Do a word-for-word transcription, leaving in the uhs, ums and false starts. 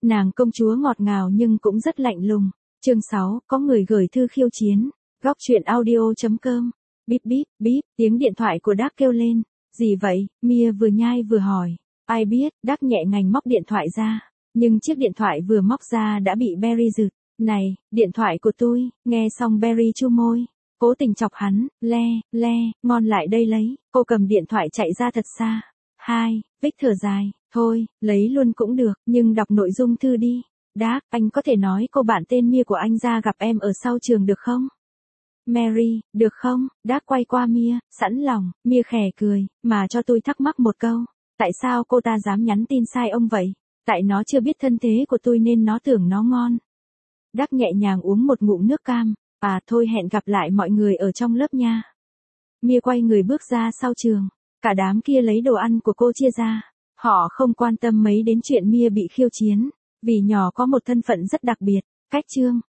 Nàng công chúa ngọt ngào nhưng cũng rất lạnh lùng. Chương sáu, có người gửi thư khiêu chiến. Góc truyện audio chấm com. Bíp bíp, bíp, tiếng điện thoại của Đác kêu lên. Gì vậy? Mia vừa nhai vừa hỏi. Ai biết, Đác nhẹ ngành móc điện thoại ra. Nhưng chiếc điện thoại vừa móc ra đã bị Barry giựt. Này, điện thoại của tôi. Nghe xong Barry chu môi. Cố tình chọc hắn, le, le, ngon lại đây lấy. Cô cầm điện thoại chạy ra thật xa. Hai, Vic thở dài. Thôi, lấy luôn cũng được, nhưng đọc nội dung thư đi. Đác, anh có thể nói cô bạn tên Mia của anh ra gặp em ở sau trường được không? Mary, được không? Đác quay qua Mia, sẵn lòng. Mia khè cười, mà cho tôi thắc mắc một câu. Tại sao cô ta dám nhắn tin sai ông vậy? Tại nó chưa biết thân thế của tôi nên nó tưởng nó ngon. Đác nhẹ nhàng uống một ngụm nước cam. À thôi, hẹn gặp lại mọi người ở trong lớp nha. Mia quay người bước ra sau trường. Cả đám kia lấy đồ ăn của cô chia ra. Họ không quan tâm mấy đến chuyện Mia bị khiêu chiến. Vì nhỏ có một thân phận rất đặc biệt. Cách chương.